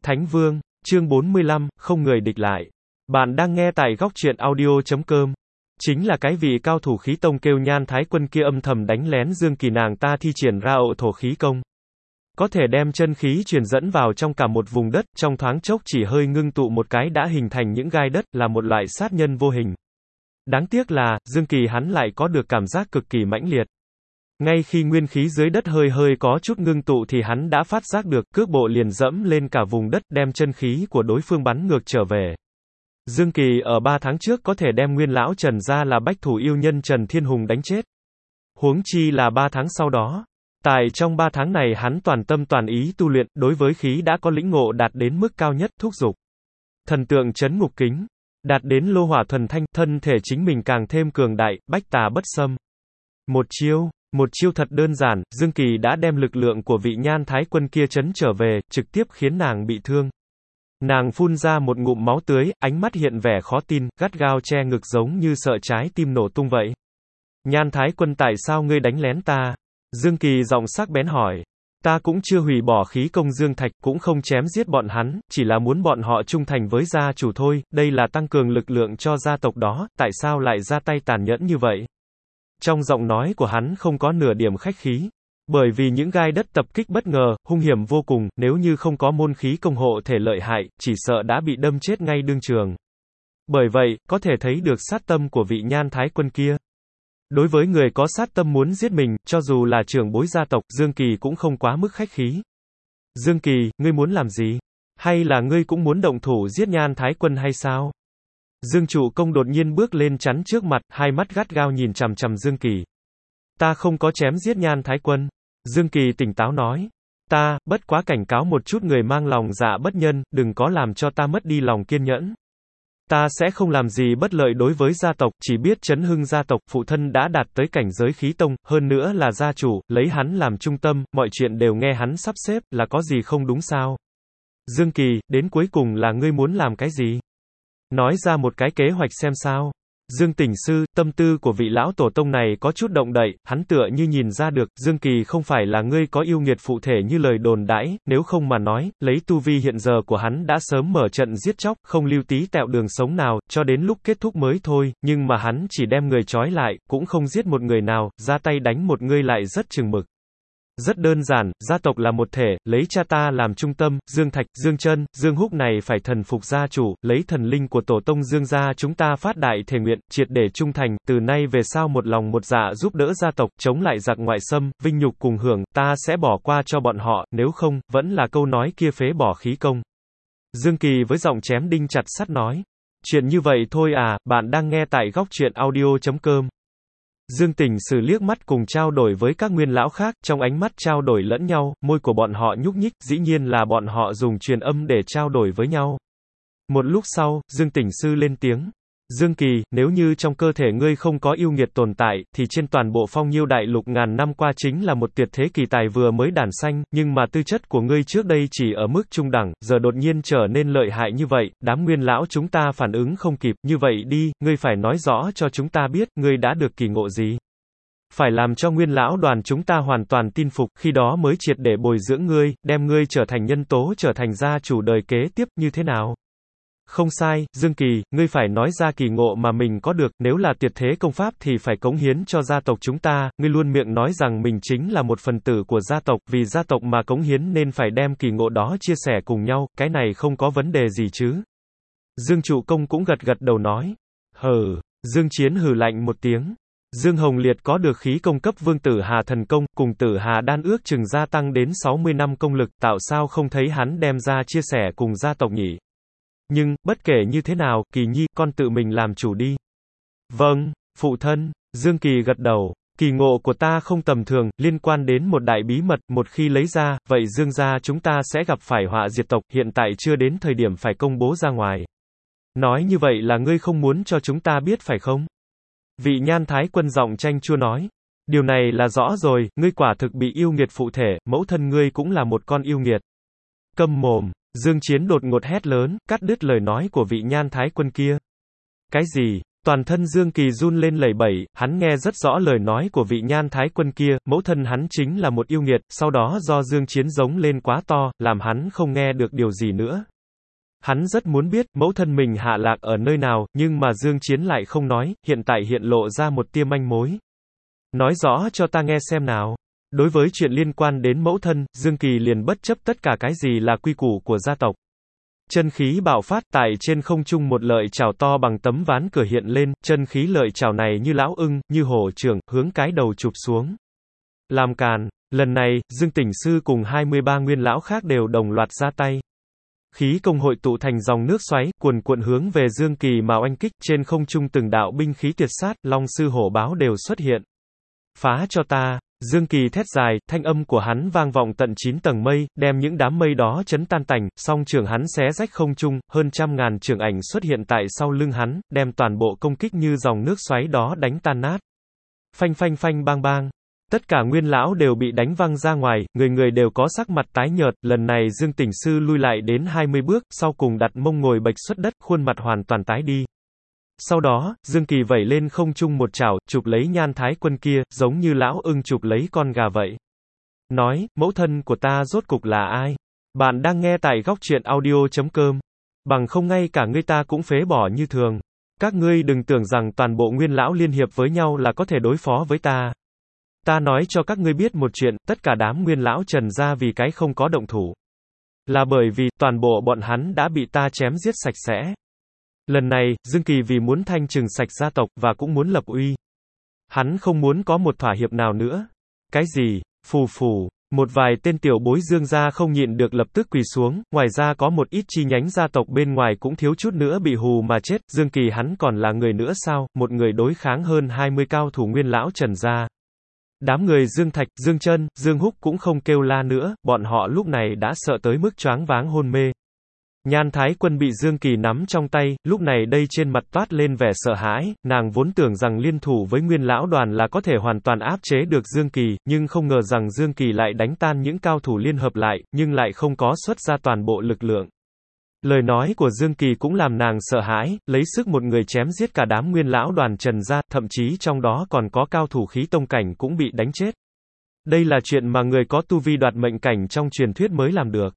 Thánh Vương, chương 45, không người địch lại. Bạn đang nghe tại góc truyện audio.com. Chính là cái vị cao thủ khí tông kêu Nhan Thái Quân kia âm thầm đánh lén Dương Kỳ nàng ta thi triển ra ộ thổ khí công. Có thể đem chân khí truyền dẫn vào trong cả một vùng đất, trong thoáng chốc chỉ hơi ngưng tụ một cái đã hình thành những gai đất, là một loại sát nhân vô hình. Đáng tiếc là, Dương Kỳ hắn lại có được cảm giác cực kỳ mãnh liệt. Ngay khi nguyên khí dưới đất hơi có chút ngưng tụ thì hắn đã phát giác được, cước bộ liền dẫm lên cả vùng đất, đem chân khí của đối phương bắn ngược trở về. Dương Kỳ ở 3 tháng trước có thể đem nguyên lão Trần ra là bách thủ yêu nhân Trần Thiên Hùng đánh chết. Huống chi là 3 tháng sau đó. Tại trong 3 tháng này hắn toàn tâm toàn ý tu luyện, đối với khí đã có lĩnh ngộ đạt đến mức cao nhất, thúc dục thần tượng chấn ngục kính, đạt đến lô hỏa thuần thanh, thân thể chính mình càng thêm cường đại, bách tà bất xâm. Một chiêu thật đơn giản, Dương Kỳ đã đem lực lượng của vị Nhan Thái Quân kia trấn trở về, trực tiếp khiến nàng bị thương. Nàng phun ra một ngụm máu tươi, ánh mắt hiện vẻ khó tin, gắt gao che ngực giống như sợ trái tim nổ tung vậy. Nhan Thái Quân, tại sao ngươi đánh lén ta? Dương Kỳ giọng sắc bén hỏi. Ta cũng chưa hủy bỏ khí công Dương Thạch, cũng không chém giết bọn hắn, chỉ là muốn bọn họ trung thành với gia chủ thôi, đây là tăng cường lực lượng cho gia tộc đó, tại sao lại ra tay tàn nhẫn như vậy? Trong giọng nói của hắn không có nửa điểm khách khí. Bởi vì những gai đất tập kích bất ngờ, hung hiểm vô cùng, nếu như không có môn khí công hộ thể lợi hại, chỉ sợ đã bị đâm chết ngay đương trường. Bởi vậy, có thể thấy được sát tâm của vị Nhan Thái Quân kia. Đối với người có sát tâm muốn giết mình, cho dù là trưởng bối gia tộc, Dương Kỳ cũng không quá mức khách khí. Dương Kỳ, ngươi muốn làm gì? Hay là ngươi cũng muốn động thủ giết Nhan Thái Quân hay sao? Dương Trụ Công đột nhiên bước lên chắn trước mặt, hai mắt gắt gao nhìn chằm chằm Dương Kỳ. Ta không có chém giết Nhan Thái Quân. Dương Kỳ tỉnh táo nói. Ta, bất quá cảnh cáo một chút người mang lòng dạ bất nhân, đừng có làm cho ta mất đi lòng kiên nhẫn. Ta sẽ không làm gì bất lợi đối với gia tộc, chỉ biết chấn hưng gia tộc, phụ thân đã đạt tới cảnh giới khí tông, hơn nữa là gia chủ, lấy hắn làm trung tâm, mọi chuyện đều nghe hắn sắp xếp, là có gì không đúng sao? Dương Kỳ, đến cuối cùng là ngươi muốn làm cái gì? Nói ra một cái kế hoạch xem sao. Dương Tỉnh Sư, tâm tư của vị lão tổ tông này có chút động đậy, hắn tựa như nhìn ra được, Dương Kỳ không phải là ngươi có yêu nghiệt phụ thể như lời đồn đãi, nếu không mà nói, lấy tu vi hiện giờ của hắn đã sớm mở trận giết chóc, không lưu tí tẹo đường sống nào, cho đến lúc kết thúc mới thôi, nhưng mà hắn chỉ đem người trói lại, cũng không giết một người nào, ra tay đánh một người lại rất chừng mực. Rất đơn giản, gia tộc là một thể, lấy cha ta làm trung tâm, Dương Thạch, Dương Chân, Dương Húc này phải thần phục gia chủ, lấy thần linh của tổ tông Dương gia chúng ta phát đại thể nguyện, triệt để trung thành, từ nay về sau một lòng một dạ giúp đỡ gia tộc, chống lại giặc ngoại xâm, vinh nhục cùng hưởng, ta sẽ bỏ qua cho bọn họ, nếu không, vẫn là câu nói kia phế bỏ khí công. Dương Kỳ với giọng chém đinh chặt sắt nói. Chuyện như vậy thôi à, bạn đang nghe tại góc truyện audio.com. Dương Tỉnh Sử liếc mắt cùng trao đổi với các nguyên lão khác, trong ánh mắt trao đổi lẫn nhau, môi của bọn họ nhúc nhích, dĩ nhiên là bọn họ dùng truyền âm để trao đổi với nhau. Một lúc sau, Dương Tỉnh Sư lên tiếng. Dương Kỳ, nếu như trong cơ thể ngươi không có yêu nghiệt tồn tại, thì trên toàn bộ Phong Nhiêu đại lục ngàn năm qua chính là một tuyệt thế kỳ tài vừa mới đản sanh, nhưng mà tư chất của ngươi trước đây chỉ ở mức trung đẳng, giờ đột nhiên trở nên lợi hại như vậy, đám nguyên lão chúng ta phản ứng không kịp, như vậy đi, ngươi phải nói rõ cho chúng ta biết, ngươi đã được kỳ ngộ gì. Phải làm cho nguyên lão đoàn chúng ta hoàn toàn tin phục, khi đó mới triệt để bồi dưỡng ngươi, đem ngươi trở thành nhân tố, trở thành gia chủ đời kế tiếp, như thế nào? Không sai, Dương Kỳ, ngươi phải nói ra kỳ ngộ mà mình có được, nếu là tuyệt thế công pháp thì phải cống hiến cho gia tộc chúng ta, ngươi luôn miệng nói rằng mình chính là một phần tử của gia tộc, vì gia tộc mà cống hiến nên phải đem kỳ ngộ đó chia sẻ cùng nhau, cái này không có vấn đề gì chứ. Dương Trụ Công cũng gật đầu nói. Hừ, Dương Chiến hừ lạnh một tiếng. Dương Hồng Liệt có được khí công cấp vương tử Hà thần công, cùng tử Hà đan ước chừng gia tăng đến 60 năm công lực, tạo sao không thấy hắn đem ra chia sẻ cùng gia tộc nhỉ? Nhưng, bất kể như thế nào, Kỳ Nhi, con tự mình làm chủ đi. Vâng, phụ thân, Dương Kỳ gật đầu. Kỳ ngộ của ta không tầm thường, liên quan đến một đại bí mật, một khi lấy ra, vậy Dương gia chúng ta sẽ gặp phải họa diệt tộc, hiện tại chưa đến thời điểm phải công bố ra ngoài. Nói như vậy là ngươi không muốn cho chúng ta biết phải không? Vị Nhan Thái Quân giọng chanh chua nói. Điều này là rõ rồi, ngươi quả thực bị yêu nghiệt phụ thể, mẫu thân ngươi cũng là một con yêu nghiệt. Câm mồm. Dương Chiến đột ngột hét lớn, cắt đứt lời nói của vị Nhan Thái Quân kia. Cái gì? Toàn thân Dương Kỳ run lên lẩy bẩy, hắn nghe rất rõ lời nói của vị Nhan Thái Quân kia, mẫu thân hắn chính là một yêu nghiệt, sau đó do Dương Chiến giống lên quá to, làm hắn không nghe được điều gì nữa. Hắn rất muốn biết, mẫu thân mình hạ lạc ở nơi nào, nhưng mà Dương Chiến lại không nói, hiện tại hiện lộ ra một tia manh mối. Nói rõ cho ta nghe xem nào. Đối với chuyện liên quan đến mẫu thân, Dương Kỳ liền bất chấp tất cả cái gì là quy củ của gia tộc. Chân khí bạo phát, tại trên không trung một lợi chảo to bằng tấm ván cửa hiện lên, chân khí lợi chảo này như lão ưng, như hổ trưởng, hướng cái đầu chụp xuống. Làm càn, lần này, Dương Tỉnh Sư cùng 23 nguyên lão khác đều đồng loạt ra tay. Khí công hội tụ thành dòng nước xoáy, cuồn cuộn hướng về Dương Kỳ mà oanh kích, trên không trung từng đạo binh khí tuyệt sát, long sư hổ báo đều xuất hiện. Phá cho ta! Dương Kỳ thét dài, thanh âm của hắn vang vọng tận 9 tầng mây, đem những đám mây đó chấn tan tành, song trường hắn xé rách không trung, hơn trăm ngàn trường ảnh xuất hiện tại sau lưng hắn, đem toàn bộ công kích như dòng nước xoáy đó đánh tan nát. Phanh phanh phanh bang bang. Tất cả nguyên lão đều bị đánh văng ra ngoài, người người đều có sắc mặt tái nhợt, lần này Dương Tỉnh Sư lui lại đến 20 bước, sau cùng đặt mông ngồi bệch xuất đất, khuôn mặt hoàn toàn tái đi. Sau đó, Dương Kỳ vẩy lên không trung một chảo, chụp lấy Nhan Thái Quân kia, giống như lão ưng chụp lấy con gà vậy. Nói, mẫu thân của ta rốt cục là ai? Bạn đang nghe tại góc truyện audio.com. Bằng không ngay cả ngươi ta cũng phế bỏ như thường. Các ngươi đừng tưởng rằng toàn bộ nguyên lão liên hiệp với nhau là có thể đối phó với ta. Ta nói cho các ngươi biết một chuyện, tất cả đám nguyên lão Trần gia vì cái không có động thủ. Là bởi vì, toàn bộ bọn hắn đã bị ta chém giết sạch sẽ. Lần này, Dương Kỳ vì muốn thanh trừng sạch gia tộc, và cũng muốn lập uy. Hắn không muốn có một thỏa hiệp nào nữa. Cái gì? Phù phù. Một vài tên tiểu bối Dương gia không nhịn được lập tức quỳ xuống, ngoài ra có một ít chi nhánh gia tộc bên ngoài cũng thiếu chút nữa bị hù mà chết, Dương Kỳ hắn còn là người nữa sao, một người đối kháng hơn 20 cao thủ nguyên lão Trần gia. Đám người Dương Thạch, Dương Trân, Dương Húc cũng không kêu la nữa, bọn họ lúc này đã sợ tới mức choáng váng hôn mê. Nhan Thái Quân bị Dương Kỳ nắm trong tay, lúc này đây trên mặt toát lên vẻ sợ hãi, nàng vốn tưởng rằng liên thủ với nguyên lão đoàn là có thể hoàn toàn áp chế được Dương Kỳ, nhưng không ngờ rằng Dương Kỳ lại đánh tan những cao thủ liên hợp lại, nhưng lại không có xuất ra toàn bộ lực lượng. Lời nói của Dương Kỳ cũng làm nàng sợ hãi, lấy sức một người chém giết cả đám nguyên lão đoàn Trần gia, thậm chí trong đó còn có cao thủ khí tông cảnh cũng bị đánh chết. Đây là chuyện mà người có tu vi đoạt mệnh cảnh trong truyền thuyết mới làm được.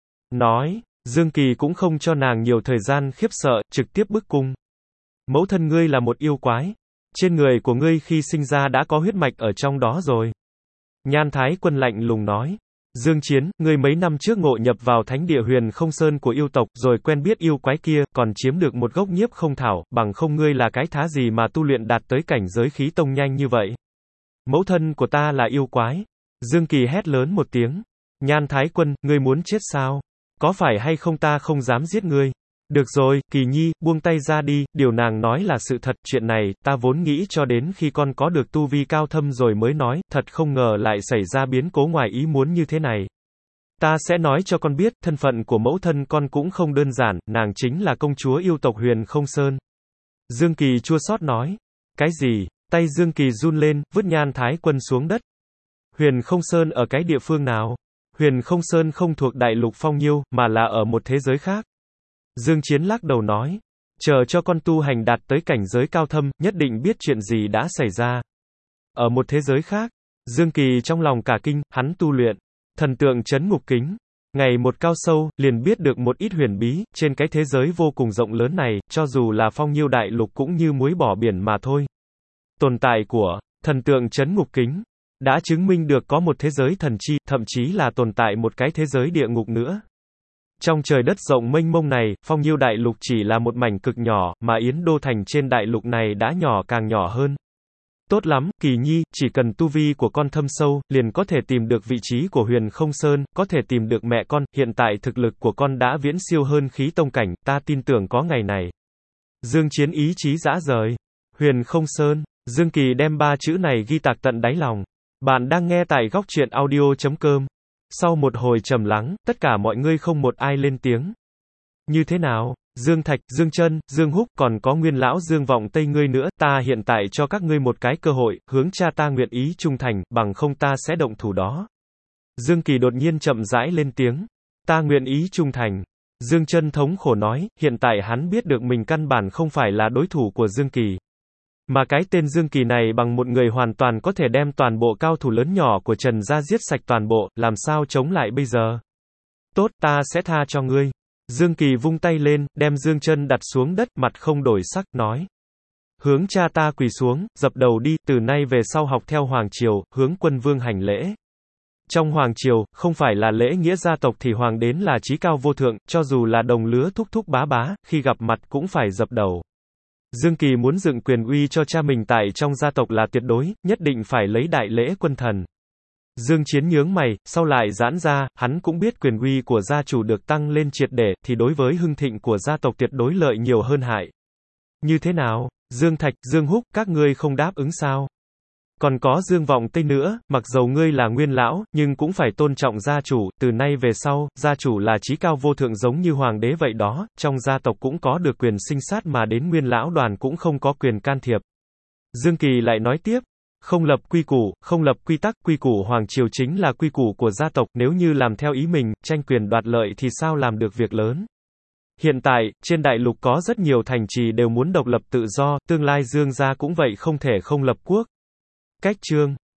Nói, Dương Kỳ cũng không cho nàng nhiều thời gian khiếp sợ, trực tiếp bức cung. Mẫu thân ngươi là một yêu quái. Trên người của ngươi khi sinh ra đã có huyết mạch ở trong đó rồi. Nhan Thái Quân lạnh lùng nói. Dương Chiến, ngươi mấy năm trước ngộ nhập vào thánh địa Huyền Không Sơn của yêu tộc, rồi quen biết yêu quái kia, còn chiếm được một gốc nhiếp không thảo, bằng không ngươi là cái thá gì mà tu luyện đạt tới cảnh giới khí tông nhanh như vậy. Mẫu thân của ta là yêu quái. Dương Kỳ hét lớn một tiếng. Nhan Thái Quân, ngươi muốn chết sao? Có phải hay không ta không dám giết ngươi? Được rồi, Kỳ Nhi, buông tay ra đi, điều nàng nói là sự thật, chuyện này, ta vốn nghĩ cho đến khi con có được tu vi cao thâm rồi mới nói, thật không ngờ lại xảy ra biến cố ngoài ý muốn như thế này. Ta sẽ nói cho con biết, thân phận của mẫu thân con cũng không đơn giản, nàng chính là công chúa yêu tộc Huyền Không Sơn. Dương Kỳ chua xót nói. Cái gì? Tay Dương Kỳ run lên, vứt Nhan Thái Quân xuống đất. Huyền Không Sơn ở cái địa phương nào? Huyền Không Sơn không thuộc đại lục Phong Nhiêu, mà là ở một thế giới khác. Dương Chiến lắc đầu nói, chờ cho con tu hành đạt tới cảnh giới cao thâm, nhất định biết chuyện gì đã xảy ra. Ở một thế giới khác, Dương Kỳ trong lòng cả kinh, hắn tu luyện thần tượng trấn ngục kính. Ngày một cao sâu, liền biết được một ít huyền bí, trên cái thế giới vô cùng rộng lớn này, cho dù là Phong Nhiêu đại lục cũng như muối bỏ biển mà thôi. Tồn tại của thần tượng trấn ngục kính đã chứng minh được có một thế giới thần chi, thậm chí là tồn tại một cái thế giới địa ngục nữa. Trong trời đất rộng mênh mông này, Phong Nhiêu đại lục chỉ là một mảnh cực nhỏ, mà Yến Đô thành trên đại lục này đã nhỏ càng nhỏ hơn. Tốt lắm, Kỳ Nhi, chỉ cần tu vi của con thâm sâu, liền có thể tìm được vị trí của Huyền Không Sơn, có thể tìm được mẹ con, hiện tại thực lực của con đã viễn siêu hơn khí tông cảnh, ta tin tưởng có ngày này. Dương Chiến ý chí dã rời. Huyền Không Sơn, Dương Kỳ đem ba chữ này ghi tạc tận đáy lòng. Bạn đang nghe tại góc truyện audio.com. Sau một hồi trầm lắng, tất cả mọi người không một ai lên tiếng. Như thế nào? Dương Thạch, Dương Trân, Dương Húc, còn có nguyên lão Dương Vọng Tây ngươi nữa, ta hiện tại cho các ngươi một cái cơ hội, hướng cha ta nguyện ý trung thành, bằng không ta sẽ động thủ đó. Dương Kỳ đột nhiên chậm rãi lên tiếng. Ta nguyện ý trung thành. Dương Chân thống khổ nói, hiện tại hắn biết được mình căn bản không phải là đối thủ của Dương Kỳ. Mà cái tên Dương Kỳ này bằng một người hoàn toàn có thể đem toàn bộ cao thủ lớn nhỏ của Trần gia giết sạch toàn bộ, làm sao chống lại bây giờ? Tốt, ta sẽ tha cho ngươi. Dương Kỳ vung tay lên, đem Dương Chân đặt xuống đất, mặt không đổi sắc, nói. Hướng cha ta quỳ xuống, dập đầu đi, từ nay về sau học theo Hoàng Triều, hướng quân vương hành lễ. Trong Hoàng Triều, không phải là lễ nghĩa gia tộc thì Hoàng đến là chí cao vô thượng, cho dù là đồng lứa thúc thúc bá bá, khi gặp mặt cũng phải dập đầu. Dương Kỳ muốn dựng quyền uy cho cha mình tại trong gia tộc là tuyệt đối, nhất định phải lấy đại lễ quân thần. Dương Chiến nhướng mày, sau lại giãn ra, hắn cũng biết quyền uy của gia chủ được tăng lên triệt để, thì đối với hưng thịnh của gia tộc tuyệt đối lợi nhiều hơn hại. Như thế nào? Dương Thạch, Dương Húc, các ngươi không đáp ứng sao? Còn có Dương Vọng Tây nữa, mặc dầu ngươi là nguyên lão, nhưng cũng phải tôn trọng gia chủ, từ nay về sau, gia chủ là chí cao vô thượng giống như hoàng đế vậy đó, trong gia tộc cũng có được quyền sinh sát mà đến nguyên lão đoàn cũng không có quyền can thiệp. Dương Kỳ lại nói tiếp, không lập quy củ, không lập quy tắc, quy củ Hoàng Triều chính là quy củ của gia tộc, nếu như làm theo ý mình, tranh quyền đoạt lợi thì sao làm được việc lớn. Hiện tại, trên đại lục có rất nhiều thành trì đều muốn độc lập tự do, tương lai Dương gia cũng vậy không thể không lập quốc. Cách chương